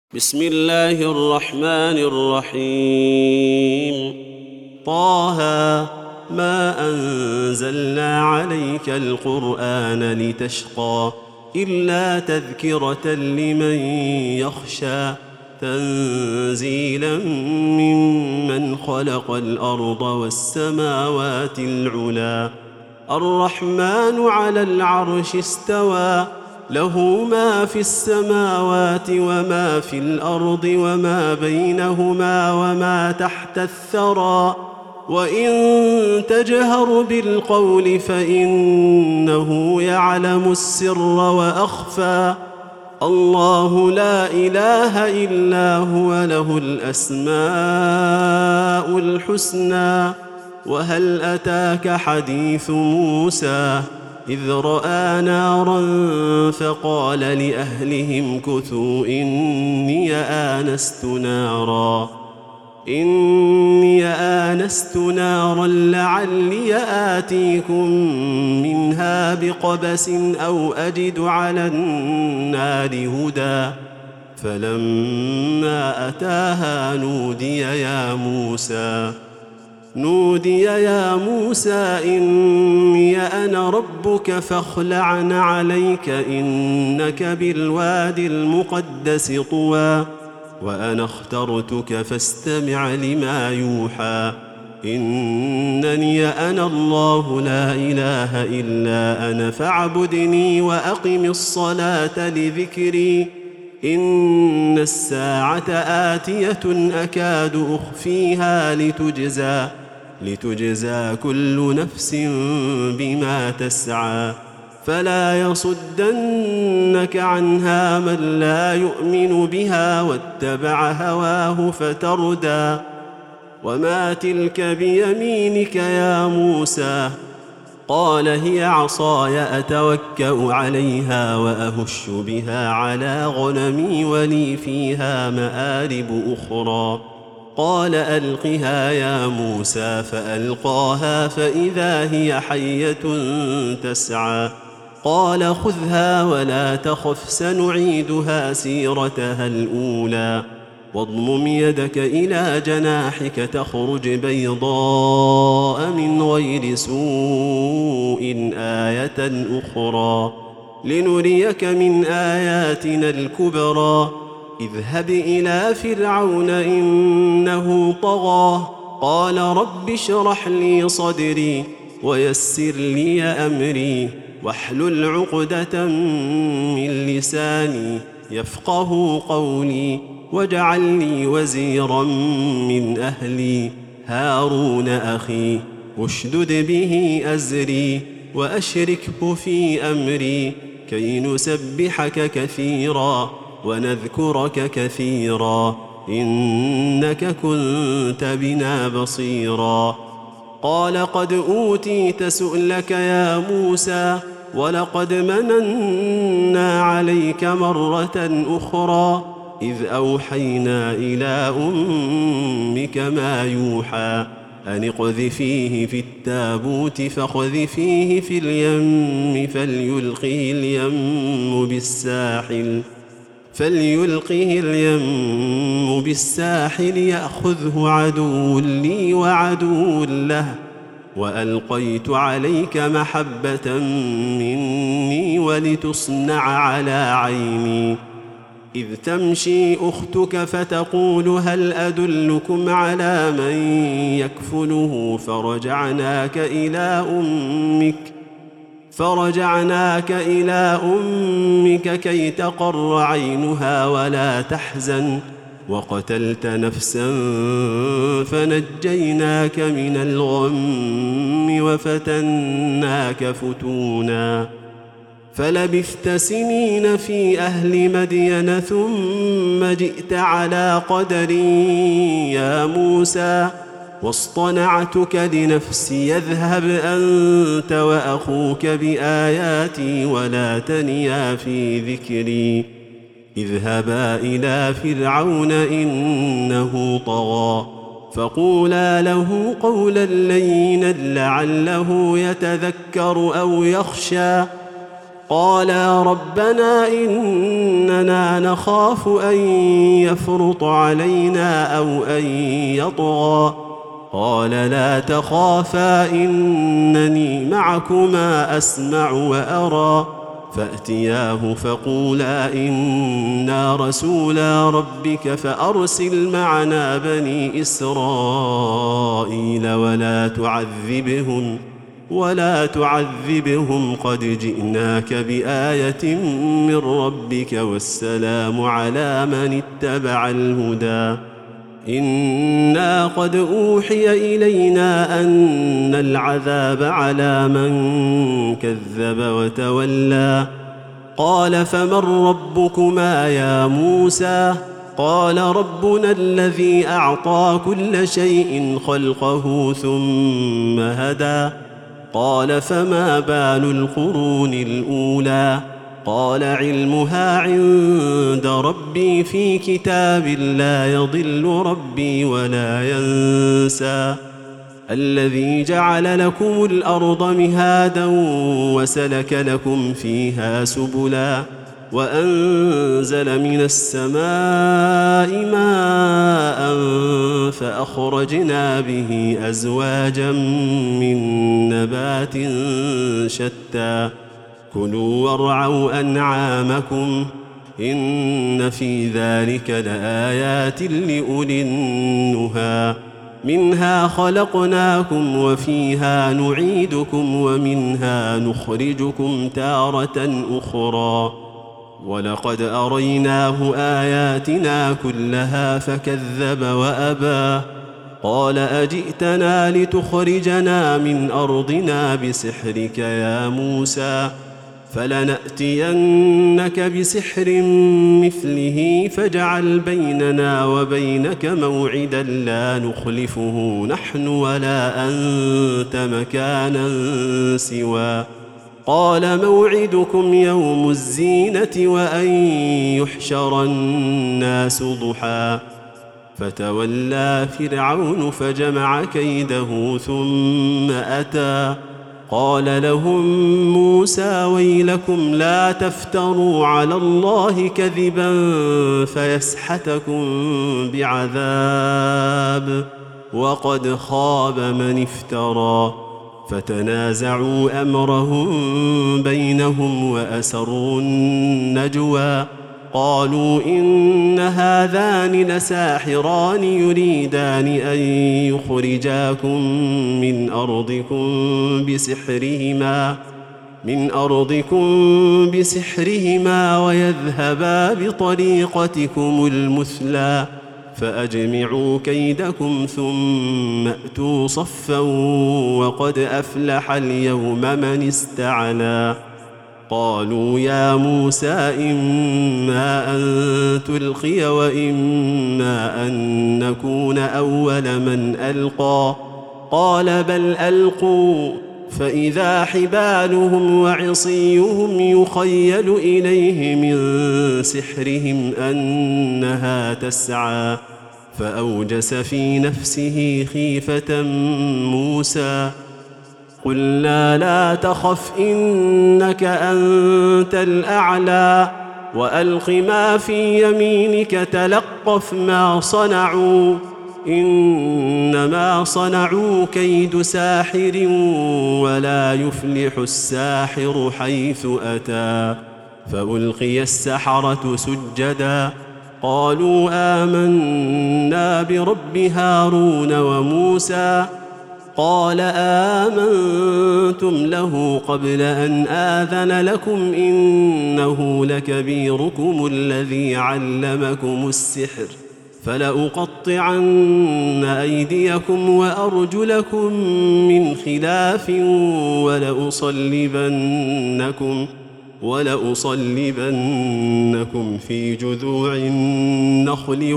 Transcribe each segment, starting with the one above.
بسم الله الرحمن الرحيم. طه ما أنزلنا عليك القرآن لتشقى إلا تذكرة لمن يخشى تنزيلا ممن خلق الأرض والسماوات العلى الرحمن على العرش استوى له ما في السماوات وما في الأرض وما بينهما وما تحت الثرى وإن تجهر بالقول فإنه يعلم السر وأخفى الله لا إله إلا هو له الأسماء الحسنى وهل أتاك حديث موسى إذ رأى نارا فقال لأهلهم كثوا إني آنست نارا لعلي آتيكم منها بقبس أو أجد على النار هدى فلما أتاها نودي يا موسى إني أنا ربك فاخلع عليك إنك بالوادي المقدس طوى وأنا اخترتك فاستمع لما يوحى إنني أنا الله لا إله إلا أنا فاعبدني وأقم الصلاة لذكري إن الساعة آتية أكاد أخفيها لتجزى كل نفس بما تسعى فلا يصدنك عنها من لا يؤمن بها واتبع هواه فتردى وما تلك بيمينك يا موسى قال هي عصاي أتوكأ عليها وأهش بها على غنمي ولي فيها مآرب أخرى قال ألقها يا موسى فألقاها فإذا هي حية تسعى قال خذها ولا تخف سنعيدها سيرتها الأولى واضمم يدك إلى جناحك تخرج بيضاء من غير سوء آية أخرى لنريك من آياتنا الكبرى اذهب إلى فرعون إنه طغى قال رب اشرح لي صدري ويسر لي أمري واحلل عقدة من لساني يفقه قولي واجعل لي وزيرا من أهلي هارون أخي اشدد به أزري وأشركه في أمري كي نسبحك كثيرا ونذكرك كثيرا إنك كنت بنا بصيرا قال قد أوتيت سؤلك يا موسى ولقد مننا عليك مرة أخرى إذ أوحينا إلى أمك ما يوحى أن اقذفيه في التابوت فاقذفيه في اليم فليلقه اليم بالساحل يأخذه عدو لي وعدو له وألقيت عليك محبة مني ولتصنع على عيني إذ تمشي أختك فتقول هل أدلكم على من يكفله فرجعناك إلى أمك كي تقر عينها ولا تحزن وقتلت نفسا فنجيناك من الغم وفتناك فتونا فلبثت سنين في أهل مدين ثم جئت على قدري يا موسى واصطنعتك لنفسي اذهب أنت وأخوك بآياتي ولا تنيا في ذكري اذهبا إلى فرعون إنه طغى فقولا له قولا لينا لعله يتذكر أو يخشى قالا ربنا إننا نخاف أن يفرط علينا أو أن يطغى قال لا تخافا إنني معكما أسمع وأرى فأتياه فقولا إنا رسولا ربك فأرسل معنا بني إسرائيل ولا تعذبهم قد جئناك بآية من ربك والسلام على من اتبع الهدى إنا قد أوحي إلينا أن العذاب على من كذب وتولى قال فمن ربكما يا موسى قال ربنا الذي أعطى كل شيء خلقه ثم هدى قال فما بال القرون الأولى قال علمها عند ربي في كتاب لا يضل ربي ولا ينسى الذي جعل لكم الأرض مهادا وسلك لكم فيها سبلا وأنزل من السماء ماء فأخرجنا به أزواجا من نبات شتى كلوا وارعوا أنعامكم إن في ذلك لآيات لأولي النهى منها خلقناكم وفيها نعيدكم ومنها نخرجكم تارة أخرى ولقد أريناه آياتنا كلها فكذب وأبى قال أجئتنا لتخرجنا من أرضنا بسحرك يا موسى فلنأتينك بسحر مثله فاجعل بيننا وبينك موعدا لا نخلفه نحن ولا أنت مكانا سوى قال موعدكم يوم الزينة وأن يحشر الناس ضحى فتولى فرعون فجمع كيده ثم أتى قال لهم موسى ويلكم لا تفتروا على الله كذبا فيسحتكم بعذاب وقد خاب من افترى فتنازعوا أمرهم بينهم وأسروا النجوى قالوا إن هذان لساحران يريدان أن يخرجاكم من أرضكم بسحرهما ويذهبا بطريقتكم المثلى فأجمعوا كيدكم ثم أتوا صفا وقد أفلح اليوم من استعلى قالوا يا موسى إما أن تلقي وإما أن نكون أول من ألقى قال بل ألقوا فإذا حبالهم وعصيهم يخيل إليه من سحرهم أنها تسعى فأوجس في نفسه خيفة موسى قلنا لا تخف إنك أنت الأعلى وألق ما في يمينك تلقف ما صنعوا إنما صنعوا كيد ساحر ولا يفلح الساحر حيث أتى فألقي السحرة سجدا قالوا آمنا برب هارون وموسى قال آمنتم له قبل أن آذن لكم إنه لكبيركم الذي علمكم السحر فلأقطعن أيديكم وأرجلكم من خلاف ولأصلبنكم في جذوع النخل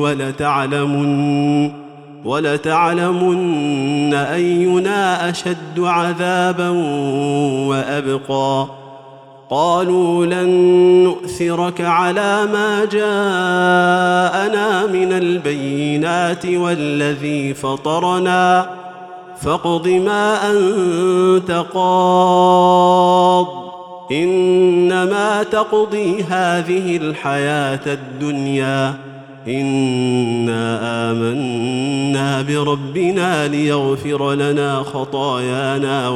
ولتعلمن أينا أشد عذابا وأبقى قالوا لن نؤثرك على ما جاءنا من البينات والذي فطرنا فاقض ما أنت قاض إنما تقضي هذه الحياة الدنيا إنا آمنا بربنا ليغفر لنا خطايانا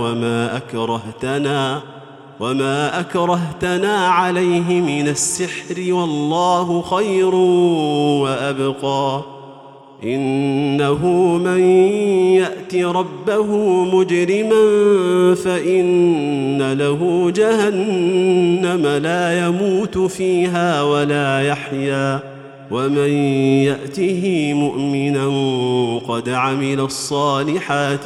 وما أكرهتنا عليه من السحر والله خير وأبقى إنه من يأت ربه مجرما فإن له جهنم لا يموت فيها ولا يحيا ومن يأته مؤمنا قد عمل الصالحات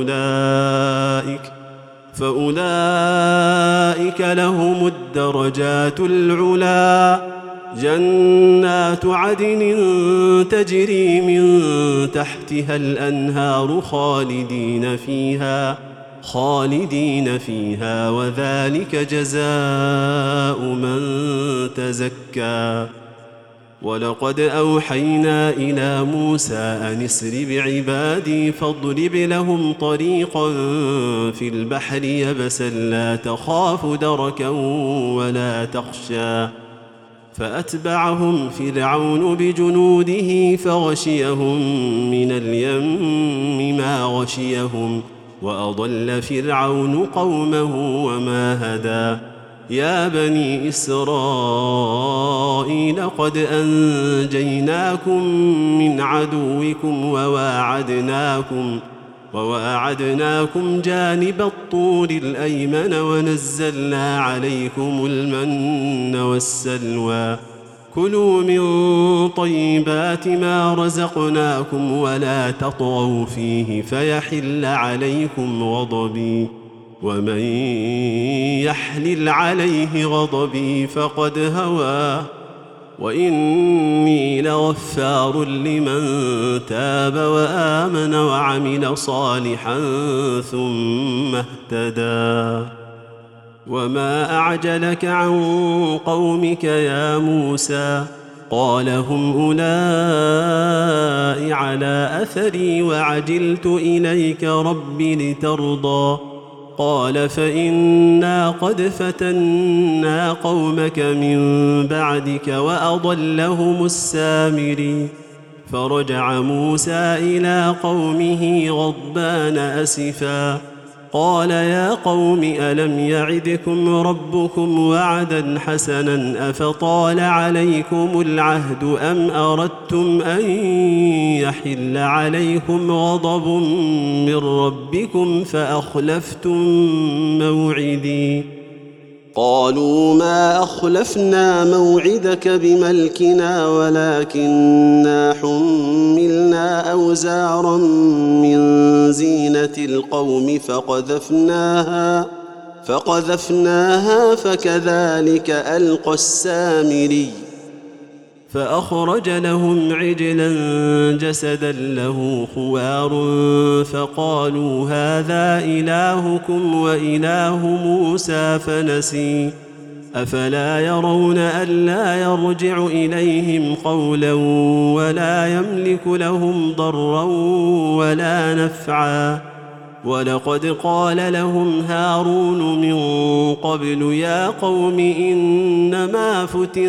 فأولئك لهم الدرجات العلى جنات عدن تجري من تحتها الأنهار خالدين فيها وذلك جزاء من تزكى ولقد أوحينا إلى موسى أن اسر بعبادي فاضرب لهم طريقا في البحر يبسا لا تخاف دركا ولا تخشى فأتبعهم فرعون بجنوده فغشيهم من اليم ما غشيهم وأضل فرعون قومه وما هدى يا بني إسرائيل قد أنجيناكم من عدوكم وواعدناكم جانب الطور الأيمن ونزلنا عليكم المن والسلوى كلوا من طيبات ما رزقناكم ولا تطغوا فيه فيحل عليكم غضبي ومن يحلل عليه غضبي فقد هوى وإني لغفار لمن تاب وآمن وعمل صالحا ثم اهتدى وما أعجلك عن قومك يا موسى قال هم أولئك على أثري وعجلت إليك رب لترضى قال فإنا قد فتنا قومك من بعدك وأضلهم السامري فرجع موسى إلى قومه غضبان أسفا قال يا قوم ألم يعدكم ربكم وعدا حسنا أفطال عليكم العهد أم أردتم أن يحل عليكم غضب من ربكم فأخلفتم موعدي قالوا ما أخلفنا موعدك بملكنا ولكننا حملنا أوزارا من زينة القوم فقذفناها فكذلك ألقى السامري فأخرج لهم عجلا جسدا له خوار فقالوا هذا إلهكم وإله موسى فنسي أفلا يرون ألا يرجع إليهم قولا ولا يملك لهم ضرا ولا نفعا ولقد قال لهم هارون من قبل يا قوم إنما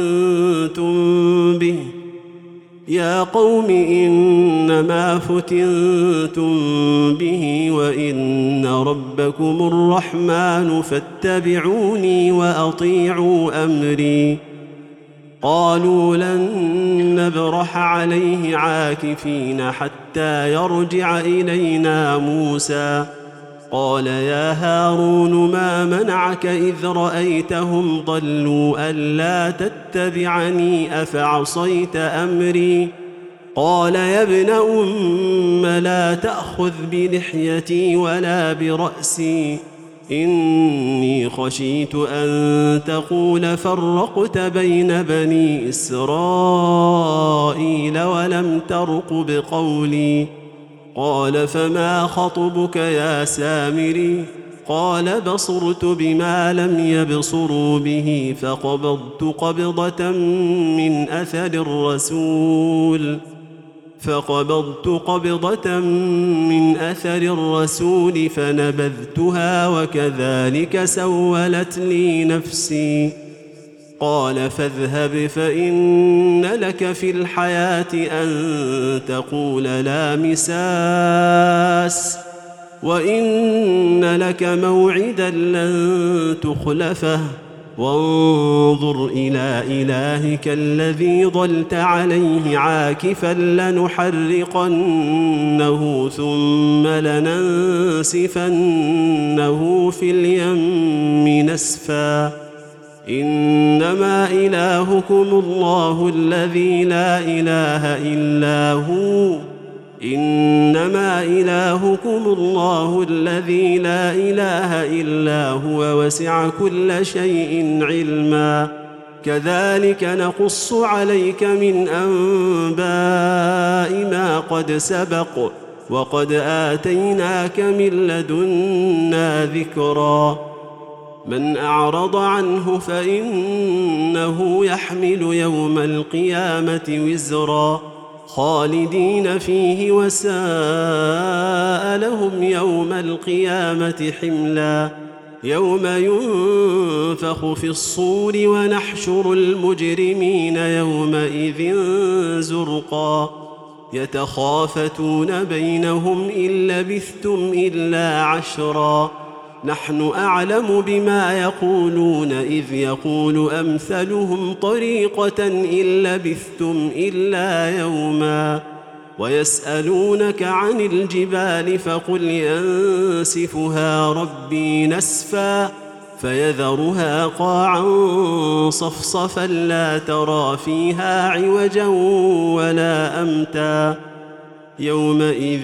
فتنتم به وإن ربكم الرحمن فاتبعوني وأطيعوا أمري قالوا لن نبرح عليه عاكفين حتى يرجع إلينا موسى قال يا هارون ما منعك إذ رأيتهم ضلوا ألا تتبعني أفعصيت أمري قال يا ابن أم لا تأخذ بلحيتي ولا برأسي إني خشيت أن تقول فرقت بين بني إسرائيل ولم ترقب قولي قال فما خطبك يا سامري قال بصرت بما لم يبصروا به فقبضت قبضة من أثر الرسول فقبضت قبضة من أثر الرسول فنبذتها وكذلك سولت لي نفسي. قال فاذهب فإن لك في الحياة أن تقول لا مساس وإن لك موعدا لن تخلفه وانظر إلى إلهك الذي ظلت عليه عاكفا لنحرقنه ثم لننسفنه في اليم نسفا. إنما إلهكم الله الذي لا إله إلا هو إنما إلهكم الله الذي لا إله إلا هو وسع كل شيء علما. كذلك نقص عليك من أنباء ما قد سبق وقد آتيناك من لدنا ذكرا. من أعرض عنه فإنه يحمل يوم القيامة وزرا خالدين فيه وساء لهم يوم القيامة حملا. يوم ينفخ في الصور ونحشر المجرمين يومئذ زرقا يتخافتون بينهم إن لبثتم إلا عشرا نحن أعلم بما يقولون إذ يقول أمثلهم طريقة إن لبثتم إلا يوما. ويسألونك عن الجبال فقل ينسفها ربي نسفا فيذرها قاعا صفصفا لا ترى فيها عوجا ولا أمتا. يومئذ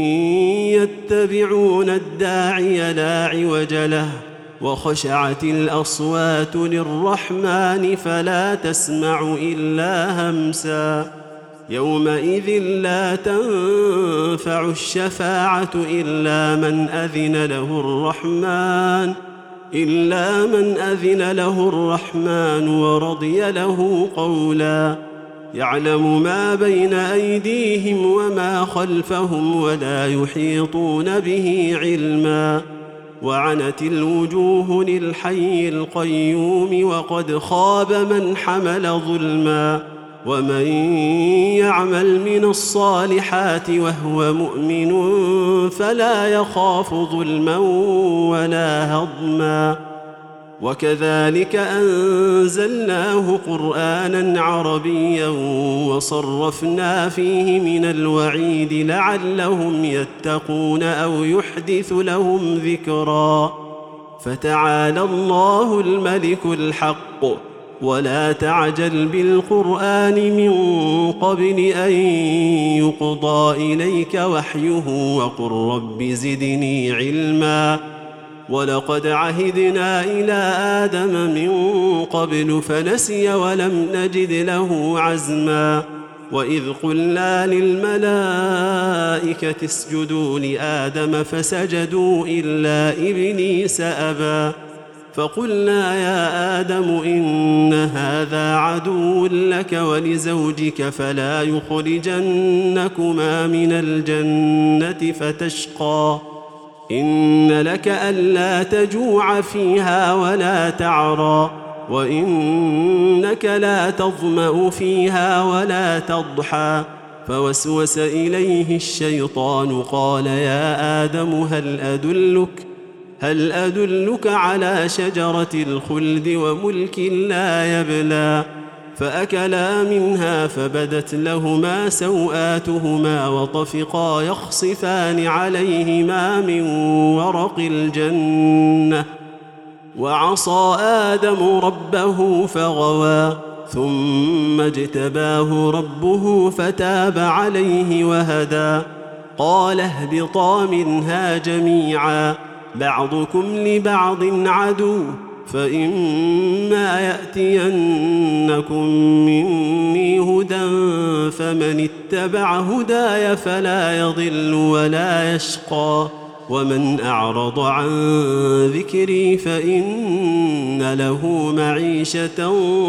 يتبعون الداعي لا عوج له وخشعت الأصوات للرحمن فلا تسمع إلا همسا. يومئذ لا تنفع الشفاعة إلا من أذن له الرحمن ورضي له قولا. يعلم ما بين أيديهم وما خلفهم ولا يحيطون به علما. وعنت الوجوه للحي القيوم وقد خاب من حمل ظلما. ومن يعمل من الصالحات وهو مؤمن فلا يخاف ظلما ولا هضما. وكذلك أنزلناه قرآنا عربيا وصرفنا فيه من الوعيد لعلهم يتقون أو يحدث لهم ذكرا. فتعالى الله الملك الحق ولا تعجل بالقرآن من قبل أن يقضى إليك وحيه وقل رب زدني علما. ولقد عهدنا إلى آدم من قبل فنسي ولم نجد له عزما. وإذ قلنا للملائكة اسجدوا لآدم فسجدوا إلا إبليس أبى. فقلنا يا آدم إن هذا عدو لك ولزوجك فلا يخرجنكما من الجنة فتشقى. إن لك ألا تجوع فيها ولا تعرى وإنك لا تظمأ فيها ولا تضحى. فوسوس إليه الشيطان قال يا آدم هل أدلك على شجرة الخلد وملك لا يبلى. فأكلا منها فبدت لهما سوآتهما وطفقا يخصفان عليهما من ورق الجنة. وعصى آدم ربه فغوى ثم اجتباه ربه فتاب عليه وهدى. قال اهبطا منها جميعا بعضكم لبعض عدو فإما يأتينكم مني هدى فمن اتبع هداي فلا يضل ولا يشقى. ومن أعرض عن ذكري فإن له معيشة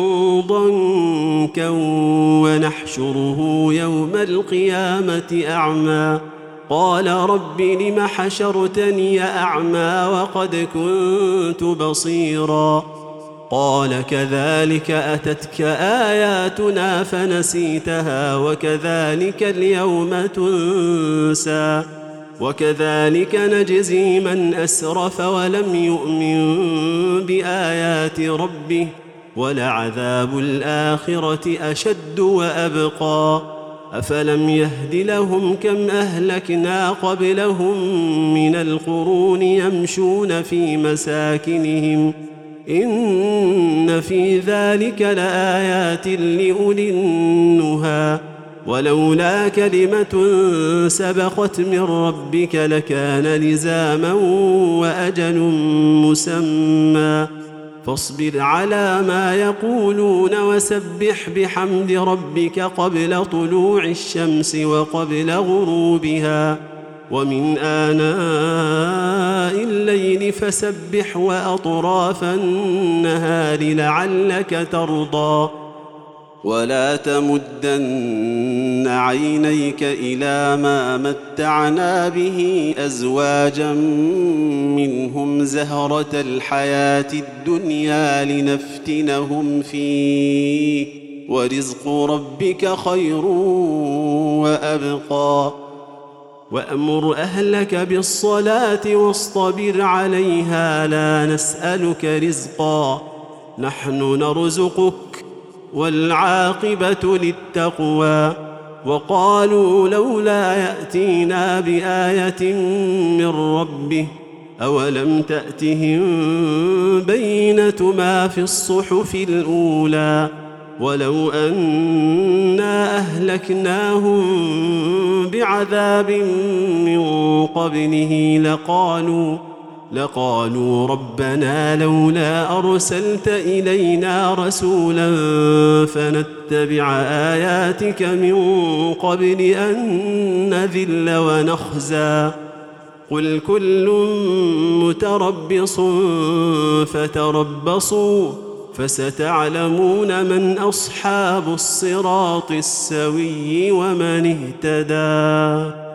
ضنكا ونحشره يوم القيامة أعمى قال رب لم حشرتني أعمى وقد كنت بصيرا قال كذلك أتتك آياتنا فنسيتها وكذلك اليوم تنسى وكذلك نجزي من أسرف ولم يؤمن بآيات ربه ولعذاب الآخرة أشد وأبقى أفلم يهد لهم كم أهلكنا قبلهم من القرون يمشون في مساكنهم إن في ذلك لآيات لأولي النهى ولولا كلمة سبقت من ربك لكان لزاما وأجل مسمى فاصبر على ما يقولون وسبح بحمد ربك قبل طلوع الشمس وقبل غروبها ومن آناء الليل فسبح وأطراف النهار لعلك ترضى ولا تمدن عينيك إلى ما متعنا به أزواجا منهم زهرة الحياة الدنيا لنفتنهم فيه ورزق ربك خير وأبقى وأمر أهلك بالصلاة واصطبر عليها لا نسألك رزقا نحن نرزقك والعاقبة للتقوى وقالوا لولا يأتينا بآية من ربه أولم تأتهم بينة ما في الصحف الأولى ولو أنا أهلكناهم بعذاب من قبله لقالوا ربنا لولا أرسلت إلينا رسولا فنتبع آياتك من قبل أن نذل ونخزى قل كل متربص فتربصوا فستعلمون من أصحاب الصراط السوي ومن اهتدى